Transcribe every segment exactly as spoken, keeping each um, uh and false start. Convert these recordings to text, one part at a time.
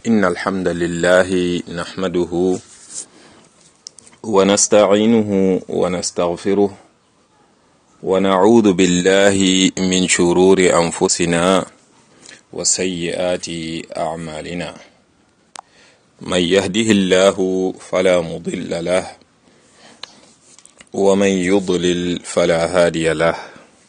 إن الحمد لله نحمده ونستعينه ونستغفره ونعوذ بالله من شرور أنفسنا وسيئات أعمالنا من يهده الله فلا مضل له ومن يضلل فلا هادي له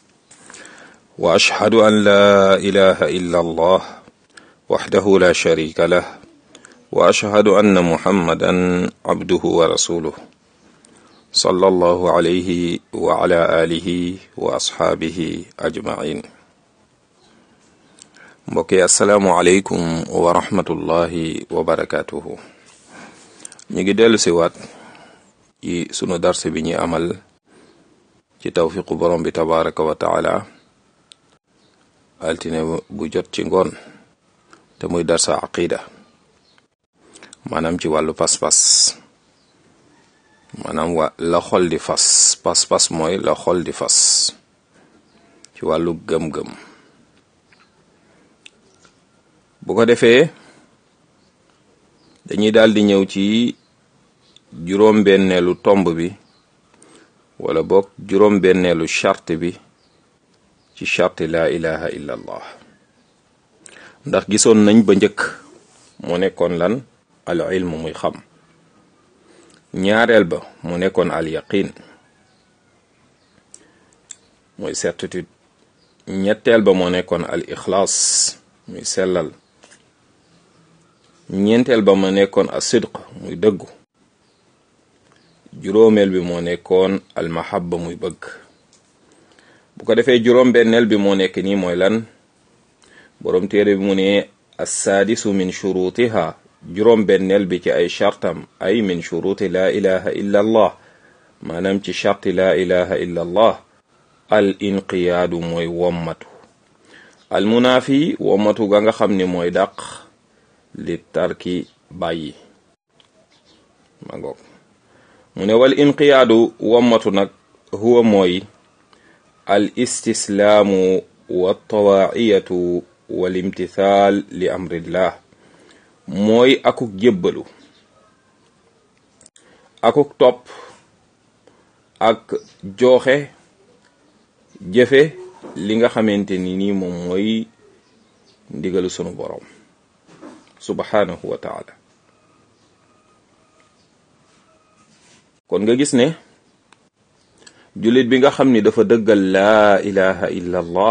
وأشهد أن لا إله إلا الله وحده لا شريك له وأشهد أن محمدا عبده ورسوله صلى الله عليه وعلى آله وأصحابه أجمعين. mbokki assalaamu aleykum wa rahmatullahi wa barakatuhu. ñu ngi dellu si waat ci sunu darse bi ñuy amal ci tawfiqu borom bi tabaraka wa taala altine bu jot ci ngoon te muy darsa aqida maanaam ci wàllu pas-pas maanaam wa la xol di fas pas-pas mooy la xol di fas ci wàllu gëm-gëm. bu ko defee dañuy daal di ñëw ci juróom-benneelu tomb bi wala boog juróom-benneelu charte bi ci charte la ilaha illa allah ndax gisoon nañ ba njëkk mu nekkoon lan al ilm muy xam, ñaareel ba mu nekkoon al yaqin muy certitude, ñetteel ba moo nekkoon al ixlaas muy sellal, ñeenteel ba ma nekkoon as sidq muy dëggu, juróomeel bi moo nekkoon al mahabba muy bëgg. bu ko defee juróom benneel bi moo nekk nii mooy lan boroom téere bi mu ne assaadisu min shurutiha, juróom benneel bi ci ay chartam ay min shuruti la ilaha illa allah maanaam ci charti la ilaha illa allah al inqiyaadu mooy wommatu, al munaafi wommatu ga nga xam ni mooy dàq li tarki bàyyi ma ngoog mu ne wal inqiyaadu wommatu nag huwa mooy al istislaamu wa tawaaciyatu wal imtithaal li amrillah mooy akuk jébbalu akuk topp ak jooxe jëfe li nga xamante ni nii moom mooy ndigalu sunu boroom subhanahu wa taala. kon nga gis ne jullit bi nga xam ni dafa dëggal laa ilaha illa allah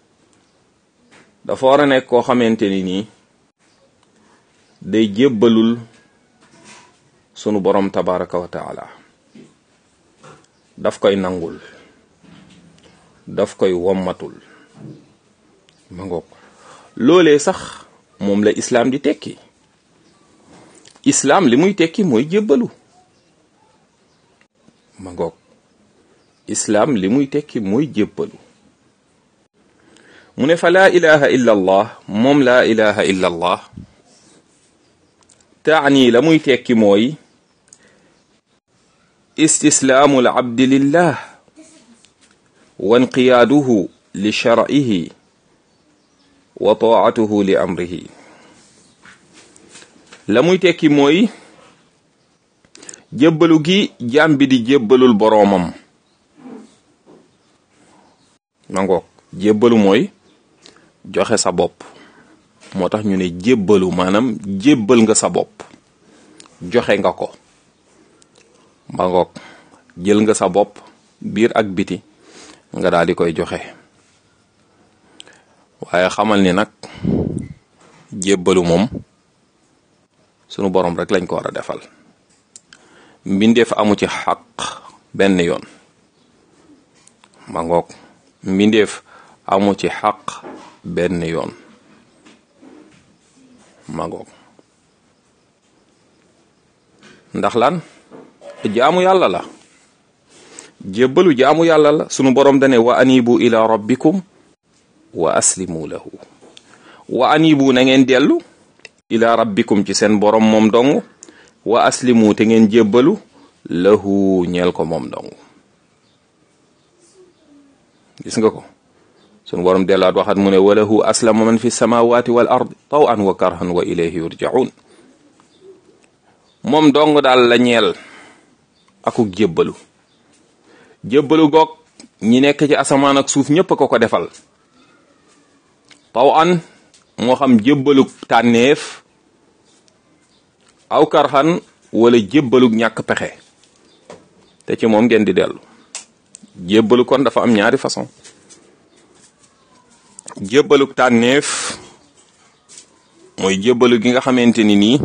dafa war a nekk koo xamante ni nii day jébbalul sunu boroom tabaraka wa taala, daf koy nangul, daf koy wommatul ma ngoog. loolee sax moom la islaam di tekki. islaam li muy tekki mooy jébbalu ma ngoog. islaam li muy tekki mooy jébbalu. mu ne fa laa ilaha illa allah moom laa ilaha illa allah taani la muy tekki mooy istislaamu al abdi lillah wa inqiyaaduhu li shar'ihi wa taa'atuhu li amrihi. la muy tekki mooy jébbalu gi jaam bi di jébbalul boroomam ma ngoog. jébbalu mooy joxe sa bopp, moo tax ñu ne jébbalu maanaam jébbal nga sa bopp, joxe nga ko ma ngoog. jël nga sa bopp biir ak biti nga daal di koy joxe. waaye xamal ni nag jébbalu moom sunu borom rek lañ ko war a defal. mbindeef amu ci xaq benn yoon ma ngoog. mbindeef amu ci xaq benn yoon ma ngoog. ndax lan jaamu yàlla la, jébbalu jaamu yàlla la. sunu borom dane wa anibu ila rabbikum wa aslimu lahu. wa anibu na ngeen dellu ila rabbikum ci seen borom moom dong, wa aslimu te ngeen jébbalu lahu ñeel ko moom dong. gis nga ko sunu borom delluwaat waxat mu ne walahu aslama man fi samawati wal ard tawan wa karhan wa ilayhi yurjaun moom dong daal la ñeel akuk jébbalu jébbalu goog ñi nekk ci asamaan ak suuf ñépp ko ko defal tawan moo xam jébbalug tànneef aw karhan wala jébbalug ñàkk pexe te ci moom ngeen di dellu jébbalu kon dafa am ñaari façon jébbalug tànneef mooy jébbalu gi nga xamante ni nii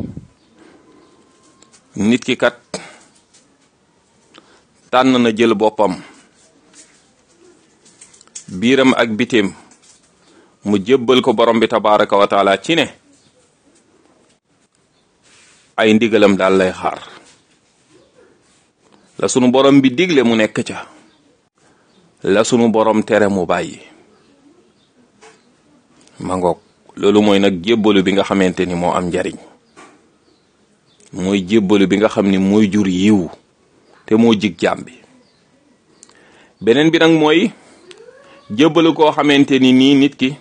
nit ki kat tànn na jël boppam biiram ak bitim mu jébbal ko borom bi tabaraka wa taala ci ne ay ndigalam daal lay xaar la sunu borom bi digle mu nekk ca la sunu borom tere mu bàyyi ma ngoog loolu mooy nag jébbalu bi nga xamante ni moo am njariñ mooy jébbalu bi nga xam ni mooy jur yiw te moo jig jaam bi beneen bi nag mooy jébbalu koo xamante ni nii nit ki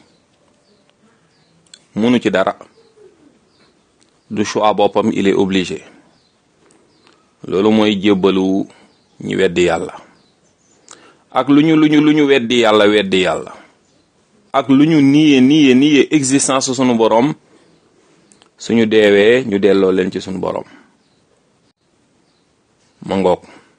munu ci dara du choix boppam il est obligé loolu mooy jébbalu ñu weddi yàlla ak lu ñu lu ñu lu ñu weddi yàlla weddi yàlla ak lu ñu niye niye niye existence sunu borom suñu deewee ñu delloo leen ci sunu borom ma ngoog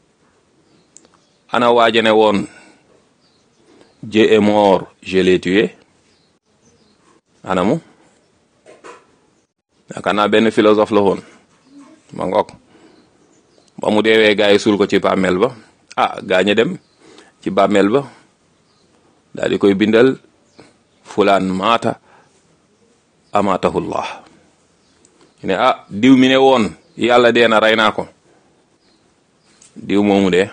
ana waajane woon Dieu est mort je l'ai tué anamu yaakaar naa benn philosophe la woon ma ngoog ba mu deewee gaa yi suul ko ci bàmmeel ba ah gaa ñi dem ci bàmmeel ba daal di koy bindal fulaan maata amatahullah ne ah diw mi ne woon yàlla dee na rey naa ko diw moomu de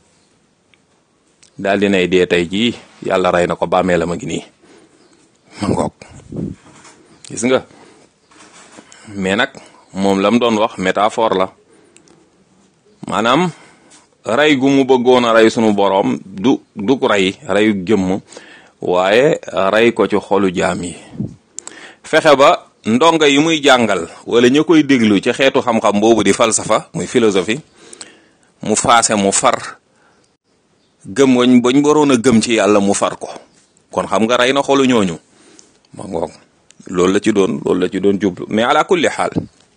daal di nay dee tey jii yàlla rey na ko bàmmeelam a ngi nii ma ngoog gis nga mais nag moom la mu doon wax métaphore la maanaam rey gu mu bëggoon a rey sunu boroom du du ko rey reyu jëmm waaye rey ko ci xolu jaam yi fexe ba ndonga yi muy jàngal wala ñu koy déglu ci xeetu xam-xam boobu di falsafa muy philosophie mu faase mu far gëm wañ bañ waroon a gëm ci yàlla mu far ko kon xam nga rey na xolu ñooñu ma ngoog loolu la ci doon loolu la ci doon jublu mais ala kulli xaal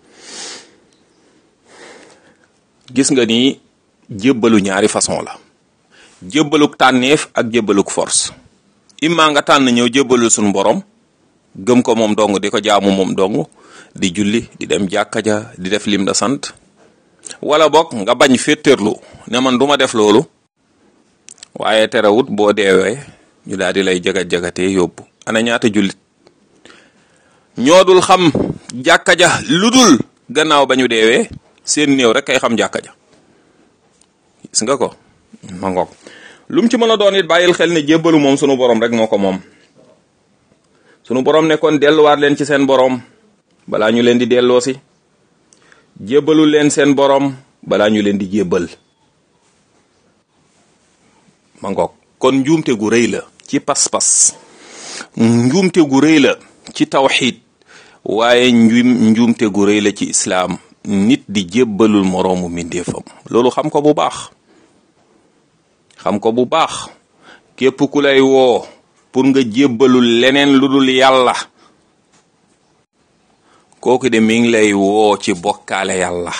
gis nga ni jébbalu ñaari façon la jébbaluk tànneef ak jébbaluk force imma nga tànn ñëw jébbalul suñu borom gëm ko moom dong di ko jaamu moom dong di julli di dem jàkka ja di def lim da sant wala bokk nga bañ féeteerlu ne man duma def loolu waaye terewut boo deewee ñu daal di lay jagat jagatee yóbbu ana ñaata jullit ñoo dul xam jàkka ja lu dul gannaaw ba ñu deewee seen néew rek kay xam jàkka ja gis nga ko ma ngoog lu mu ci mën a doon it bàyyil xel ne jébbalu moom sunu borom rek moo ko moom sunu borom ne kon delluwaat leen ci seen borom balaa ñu leen di delloo si jébbalu leen seen borom balaa ñu leen di jébbal ma ngoog kon njuumte gu rëy la ci pas-pas njuumte gu rëy la ci tawxiid waaye njuum njuumte gu rëy la ci islaam nit di jébbalul moroomu mbindeefam loolu xam ko bu baax xam ko bu baax képp ku lay woo pour nga jébbalul leneen lu dul yàlla kooku de mi ngi lay woo ci bokkaale yàlla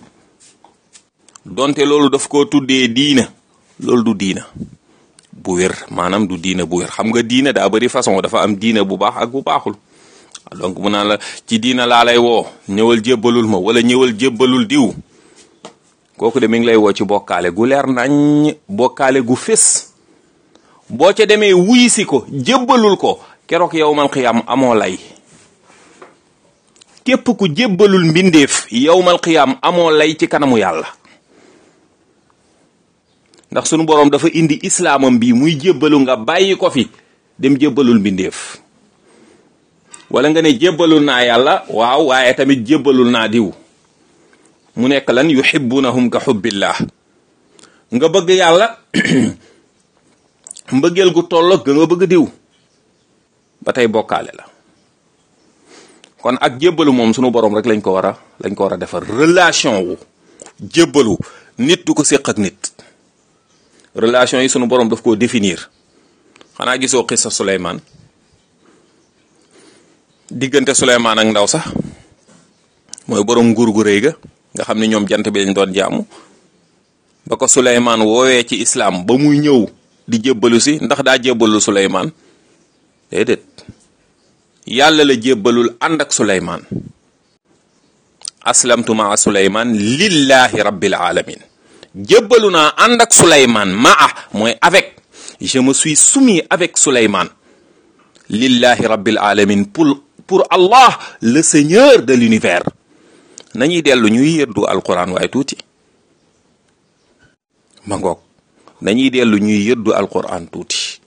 donte loolu daf ko tuddee diina loolu du diina bu wér maanaam du diina bu wér xam nga diina daa bari façon dafa am diina bu baax ak bu baaxul donc mu naan la ci diina laa lay woo ñëwal jébbalul ma wala ñëwal jébbalul diw kooku de mi ngi lay woo ci bokkaale gu leer nañ bokkaale gu fés boo ca demee wuyisi ko jébbalul ko keroog yawmal qiyaam amoo lay képp ku jébbalul mbindeef yawmal qiyaam amoo lay ci kanamu yàlla ndax sunu boroom dafa indi islaamam bi muy jébbalu nga bàyyi ko fi dem jébbalul mbindeef wala nga ne jébbalul naa yàlla waaw waaye tamit jébbalul naa diw mu nekk lan yuhibbunahum ka hubbillah nga bëgg yàlla mbëggeel gu tolloog ga nga bëgg diw ba tey bokkaale la. kon ak jébbalu moom sunu borom rek lañ ko war a lañ ko war a defar relation wu jébbalu nit du ko séq ak nit relation yi sunu borom daf koo définir. xanaa gisoo xissa Suleymaan diggante Suleymaan ak ndaw sax mooy borom nguur gu rëy ga nga xam ne ñoom jant bi lañ doon jaamu ba ko Suleymaan woowee ci islam ba muy ñëw di jébbalu si ndax daa jébbalul Suleymaan déedéet yàlla la jébbalul ànd ak Suleymaan aslamtu maa Suleymaan lillahi rabbil alamin jébbalu naa ànd ak Suleymaan maa mooy avec je me suis soumis avec Suleymaan lillahi rabbil alamin pour pour Allah le seigneur de l'univers nañuy dellu ñuy yëddu alquran waaye tuuti ma ngoog nañuy dellu ñuy yëddu alquran tuuti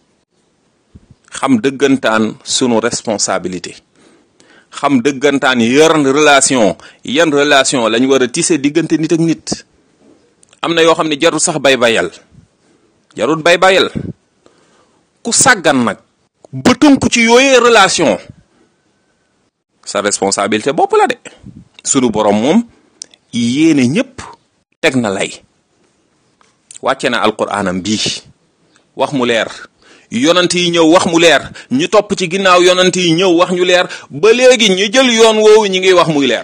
xam dëggantaan sunu responsabilité xam dëggantaan yan relation yan relation lañ war a tissé diggante nit ak nit am na yoo xam ne jarul sax bay bayal jarul bay bayal ku sàggan nag ba tënku ci yooyee relation sa responsabilité bopp la de sunu borom moom yéene ñëpp teg na lay wàcce na alquraanam bii wax mu leer yonant yi ñëw wax mu leer ñu topp ci ginnaaw yonant yi ñëw wax ñu leer ba léegi ñu jël yoon woowu ñi ngi wax muy leer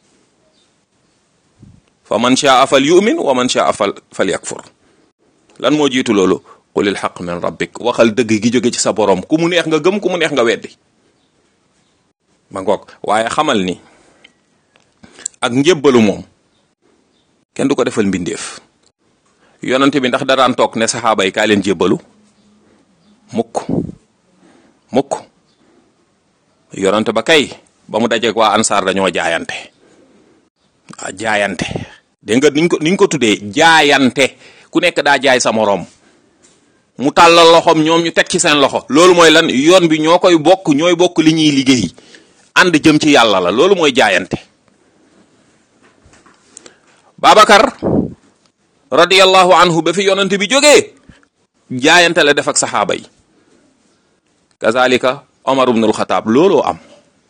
fa man shaa fal yu'min wa man shaa fal fal yakfur lan moo jiitu loolu qulil haqq min rabbik waxal dëgg gi jóge ci sa borom ku mu neex nga gëm ku mu neex nga weddi ma ngoog waaye xamal ni ak njébbalu moom kenn du ko defal mbindeef yonante bi ndax daraan toog ne saxaaba yi kaa leen jébbalu mukk mukk yonante ba kay ba mu dajeeg waa ansaar dañoo jaayante waa jaayante dégg nga niñ ko niñ ko tuddee jaayante ku nekk daa jaay sa moroom mu tàllal loxoom ñoom ñu teg ci seen loxo loolu mooy lan yoon bi ñoo koy bokk ñooy bokk li ñuy liggéey ànd jëm ci yàlla la loolu mooy jaayante Babacar radiyallahu anhu ba fi yonante bi jógee jaayante la def ak saxaaba yi kazalika Omar ibn al-Khattab looloo am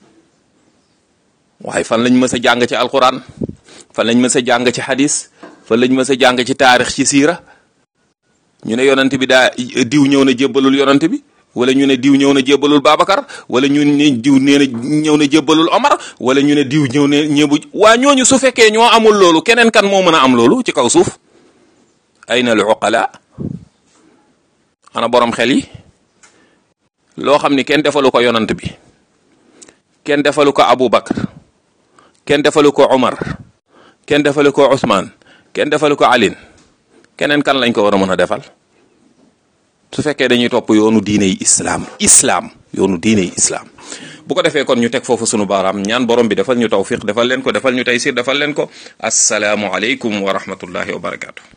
waaye fan lañ mës a jàng ci alquran fan lañ mës a jàng ci hadis fan lañ mës a jàng ci taarix ci siira ñu ne yonante bi daa diw ñëw na jébbalul yonante bi wala ñu ne diw ñëw na jébbalul Babacar wala ñu ne diw nee na ñëw na jébbalul Omar wala ñu ne diw ñëw ne ñëbu waa ñooñu su fekkee ñoo amul loolu keneen kan moo mën a am loolu ci kaw suuf ayna al uqala ana borom xel yi loo xam ni kenn defalu ko yonant bi kenn defalu ko Abu Bakar kenn defalu ko Omar kenn defalu ko Ousmane kenn defalu ko Alin keneen kan lañ ko war a mën a defal su fekkee dañuy topp yoonu diine yi islam islam yoonu diine yi islam bu ko defee kon ñu teg foofu sunu baaraam ñaan borom bi defal ñu tawfiq defal leen ko defal ñu taysir defal leen ko asalaamu aleykum wa rahmatullahi wa barakaatu.